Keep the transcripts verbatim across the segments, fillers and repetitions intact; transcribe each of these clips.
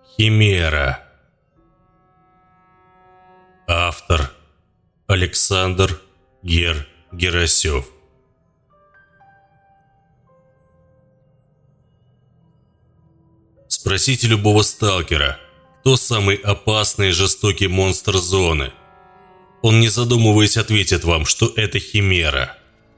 Химера. Автор Александр Гер Герасев. Спросите любого сталкера, кто самый опасный и жестокий монстр зоны. Он, не задумываясь, ответит вам, что это Химера.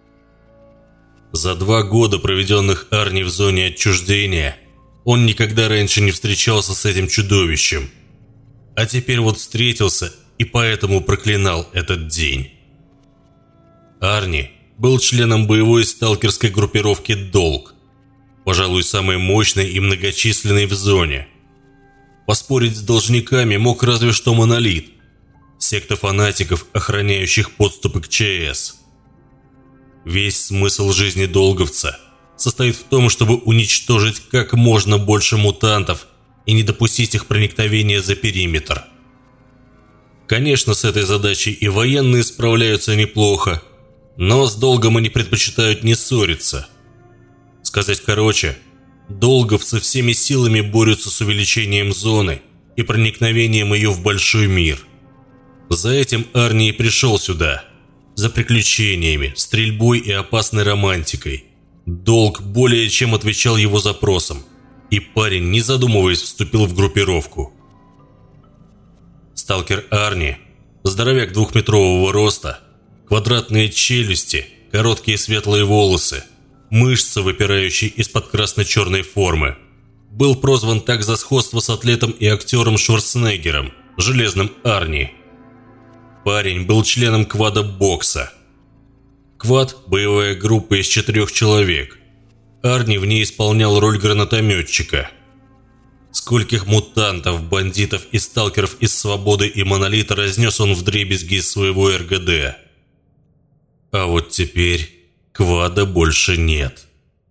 За два года, проведенных Арни в зоне отчуждения, он никогда раньше не встречался с этим чудовищем. А теперь вот встретился и поэтому проклинал этот день. Арни был членом боевой сталкерской группировки «Долг», пожалуй, самой мощной и многочисленной в зоне. Поспорить с должниками мог разве что Монолит, секта фанатиков, охраняющих подступы к ЧС. Весь смысл жизни долговца состоит в том, чтобы уничтожить как можно больше мутантов и не допустить их проникновения за периметр. Конечно, с этой задачей и военные справляются неплохо, но с долгом они предпочитают не ссориться. Сказать короче, долговцы всеми силами борются с увеличением зоны и проникновением ее в большой мир. За этим Арни и пришел сюда, за приключениями, стрельбой и опасной романтикой. Долг более чем отвечал его запросам, и парень, не задумываясь, вступил в группировку. Сталкер Арни, здоровяк двухметрового роста, квадратные челюсти, короткие светлые волосы, мышцы, выпирающие из-под красно-черной формы, был прозван так за сходство с атлетом и актером Шварценеггером, Железным Арни. Парень был членом квада бокса. Квад – боевая группа из четырех человек. Арни в ней исполнял роль гранатометчика. Скольких мутантов, бандитов и сталкеров из Свободы и Монолита разнес он вдребезги из своего эр гэ дэ. А вот теперь квада больше нет.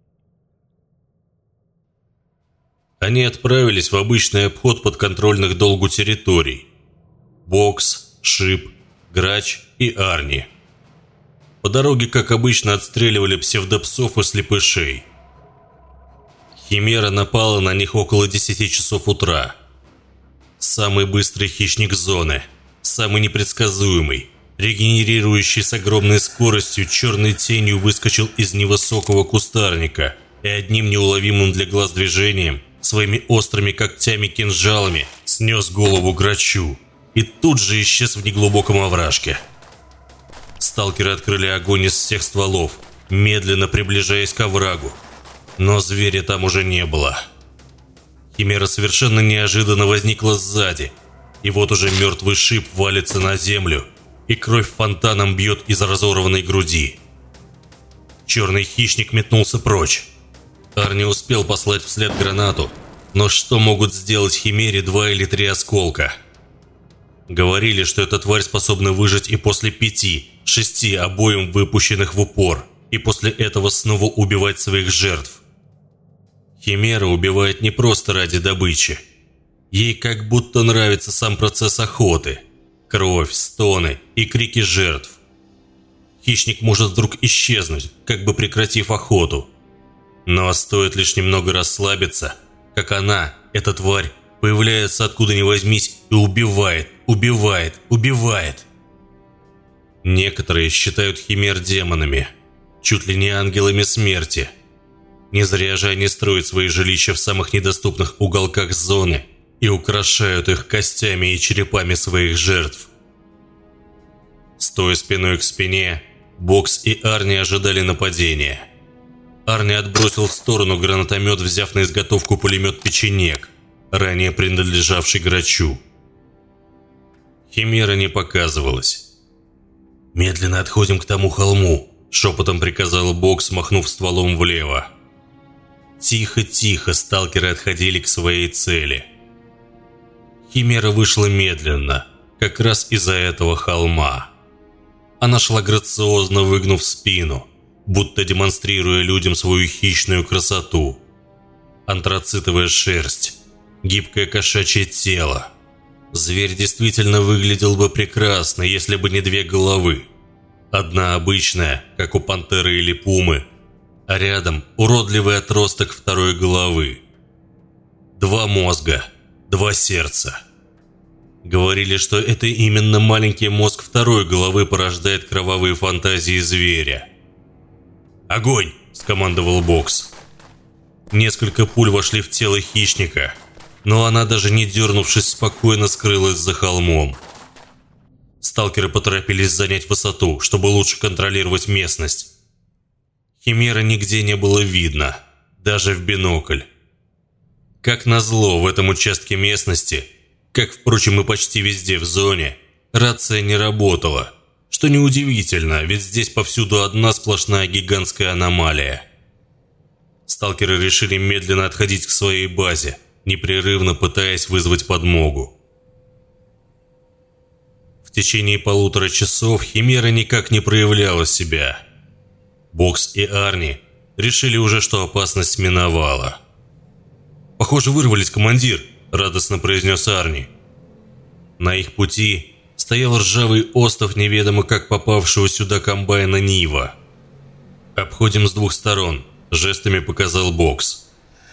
Они отправились в обычный обход подконтрольных долгу территорий. Бокс, Шип, Грач и Арни. По дороге, как обычно, отстреливали псевдопсов и слепышей. Химера напала на них около десяти часов утра. Самый быстрый хищник зоны, самый непредсказуемый, регенерирующий с огромной скоростью, черной тенью выскочил из невысокого кустарника и одним неуловимым для глаз движением, своими острыми когтями-кинжалами, снес голову Грачу и тут же исчез в неглубоком овражке. Сталкеры открыли огонь из всех стволов, медленно приближаясь к оврагу, но зверя там уже не было. Химера совершенно неожиданно возникла сзади, и вот уже мертвый Шип валится на землю, и кровь фонтаном бьет из разорванной груди. Черный хищник метнулся прочь. Арни успел послать вслед гранату, но что могут сделать Химере два или три осколка? Говорили, что эта тварь способна выжить и после пяти, шести обоим выпущенных в упор, и после этого снова убивать своих жертв. Химера убивает не просто ради добычи. Ей как будто нравится сам процесс охоты. Кровь, стоны и крики жертв. Хищник может вдруг исчезнуть, как бы прекратив охоту. Но стоит лишь немного расслабиться, как она, эта тварь, появляется откуда ни возьмись и убивает, убивает, убивает. Некоторые считают химер демонами, чуть ли не ангелами смерти. Не зря же они строят свои жилища в самых недоступных уголках зоны и украшают их костями и черепами своих жертв. Стоя спиной к спине, Бокс и Арни ожидали нападения. Арни отбросил в сторону гранатомет, взяв на изготовку пулемет «Печенек», ранее принадлежавший Грачу. Химера не показывалась. «Медленно отходим к тому холму», – шепотом приказал Бокс, махнув стволом влево. Тихо-тихо сталкеры отходили к своей цели. Химера вышла медленно, как раз из-за этого холма. Она шла грациозно, выгнув спину, будто демонстрируя людям свою хищную красоту. Антрацитовая шерсть, гибкое кошачье тело. Зверь действительно выглядел бы прекрасно, если бы не две головы. Одна обычная, как у пантеры или пумы, а рядом уродливый отросток второй головы. Два мозга, два сердца. Говорили, что это именно маленький мозг второй головы порождает кровавые фантазии зверя. «Огонь!» – скомандовал Бокс. Несколько пуль вошли в тело хищника, но она, даже не дернувшись, спокойно скрылась за холмом. Сталкеры поторопились занять высоту, чтобы лучше контролировать местность. Химеры нигде не было видно, даже в бинокль. Как назло, в этом участке местности, как, впрочем, и почти везде в зоне, рация не работала, что неудивительно, ведь здесь повсюду одна сплошная гигантская аномалия. Сталкеры решили медленно отходить к своей базе, непрерывно пытаясь вызвать подмогу. В течение полутора часов Химера никак не проявляла себя. Бокс и Арни решили уже, что опасность миновала. «Похоже, вырвались, командир», – радостно произнес Арни. На их пути стоял ржавый остов неведомо как попавшего сюда комбайна Нива. «Обходим с двух сторон», – жестами показал Бокс.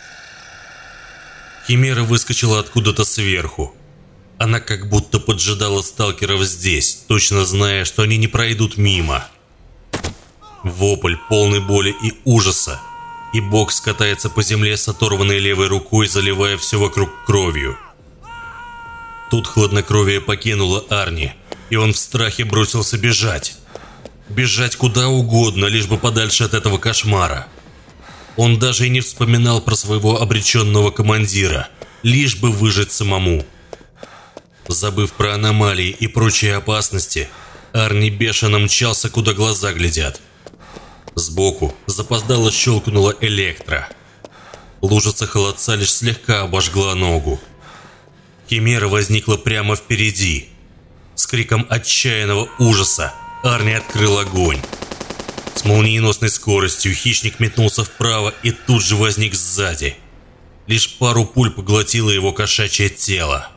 Химера выскочила откуда-то сверху. Она как будто поджидала сталкеров здесь, точно зная, что они не пройдут мимо. Вопль, полный боли и ужаса, и Бокс катается по земле с оторванной левой рукой, заливая все вокруг кровью. Тут хладнокровие покинуло Арни, и он в страхе бросился бежать. Бежать куда угодно, лишь бы подальше от этого кошмара. Он даже и не вспоминал про своего обреченного командира, лишь бы выжить самому. Забыв про аномалии и прочие опасности, Арни бешено мчался, куда глаза глядят. Сбоку запоздало щелкнула электро. Лужица холодца лишь слегка обожгла ногу. Химера возникла прямо впереди. С криком отчаянного ужаса Арни открыл огонь. С молниеносной скоростью хищник метнулся вправо и тут же возник сзади. Лишь пару пуль поглотило его кошачье тело.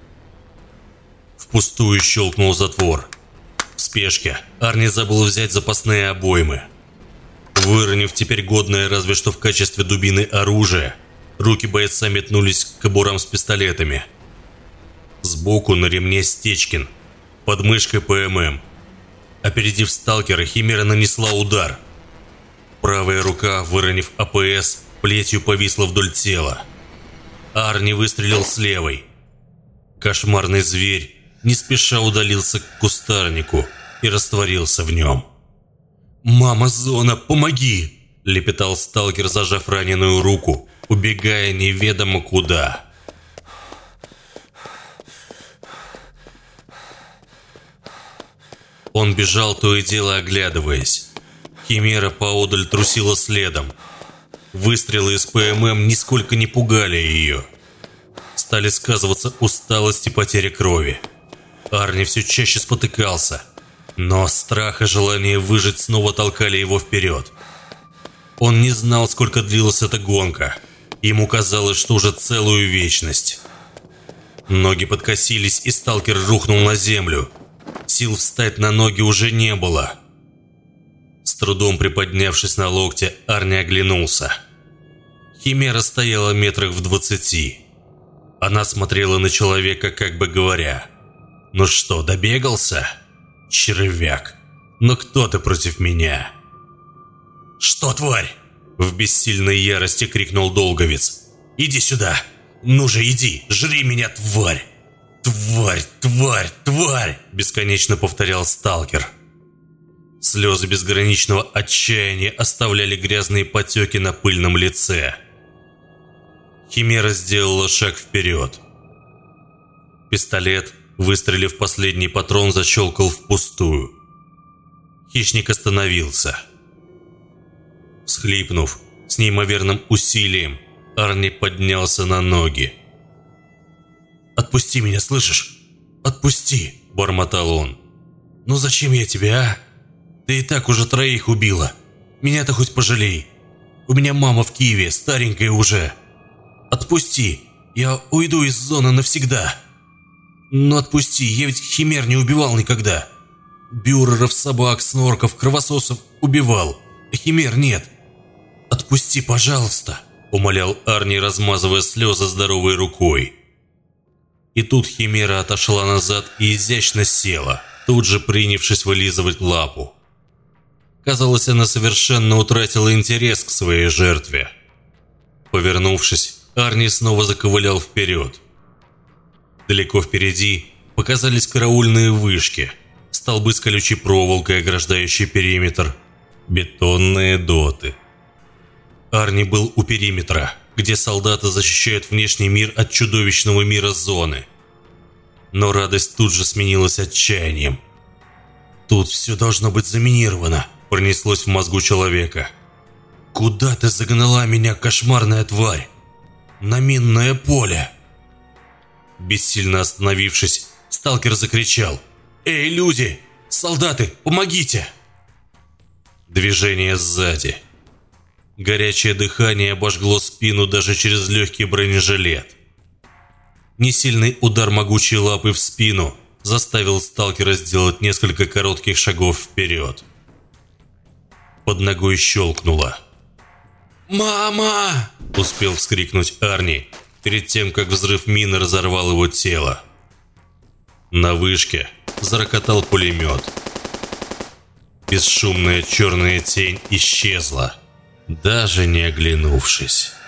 Впустую щелкнул затвор. В спешке Арни забыл взять запасные обоймы. Выронив теперь годное разве что в качестве дубины оружие, руки бойца метнулись к кобурам с пистолетами. Сбоку на ремне Стечкин, под мышкой ПММ. Опередив сталкера, Химера нанесла удар. Правая рука, выронив АПС, плетью повисла вдоль тела. Арни выстрелил с левой. Кошмарный зверь не спеша удалился к кустарнику и растворился в нем. «Мама Зона, помоги!» – лепетал сталкер, зажав раненую руку, убегая неведомо куда. Он бежал, то и дело оглядываясь. Химера поодаль трусила следом. Выстрелы из ПММ нисколько не пугали ее. Стали сказываться усталость и потеря крови. Арни все чаще спотыкался, но страх и желание выжить снова толкали его вперед. Он не знал, сколько длилась эта гонка. Ему казалось, что уже целую вечность. Ноги подкосились, и сталкер рухнул на землю. Сил встать на ноги уже не было. С трудом приподнявшись на локте, Арни оглянулся. Химера стояла метрах в двадцати. Она смотрела на человека, как бы говоря: «Ну что, добегался? Червяк, но кто ты против меня?» «Что, тварь?» – в бессильной ярости крикнул Долговец. «Иди сюда! Ну же, иди! Жри меня, тварь! Тварь, тварь, тварь!» – бесконечно повторял сталкер. Слезы безграничного отчаяния оставляли грязные потеки на пыльном лице. Химера сделала шаг вперед. Пистолет, выстрелив последний патрон, защелкал впустую. Хищник остановился. Всхлипнув, с неимоверным усилием, Арни поднялся на ноги. «Отпусти меня, слышишь? Отпусти!» – бормотал он. «Ну зачем я тебе, а? Ты и так уже троих убила. Меня-то хоть пожалей. У меня мама в Киеве, старенькая уже. Отпусти, я уйду из зоны навсегда. Ну отпусти, я ведь химер не убивал никогда. Бюреров, собак, снорков, кровососов убивал, а химер нет. Отпусти, пожалуйста», – умолял Арни, размазывая слезы здоровой рукой. И тут химера отошла назад и изящно села, тут же принявшись вылизывать лапу. Казалось, она совершенно утратила интерес к своей жертве. Повернувшись, Арни снова заковылял вперед. Далеко впереди показались караульные вышки, столбы с колючей проволокой, ограждающие периметр, бетонные доты. Арни был у периметра, где солдаты защищают внешний мир от чудовищного мира зоны. Но радость тут же сменилась отчаянием. «Тут все должно быть заминировано», – пронеслось в мозгу человека. «Куда ты загнала меня, кошмарная тварь? На минное поле!» Бессильно остановившись, сталкер закричал: «Эй, люди! Солдаты, помогите!» Движение сзади. Горячее дыхание обожгло спину даже через легкий бронежилет. Несильный удар могучей лапы в спину заставил сталкера сделать несколько коротких шагов вперед. Под ногой щелкнуло. «Мама!» – успел вскрикнуть Арни перед тем, как взрыв мины разорвал его тело. На вышке зарокотал пулемет. Бесшумная черная тень исчезла, даже не оглянувшись.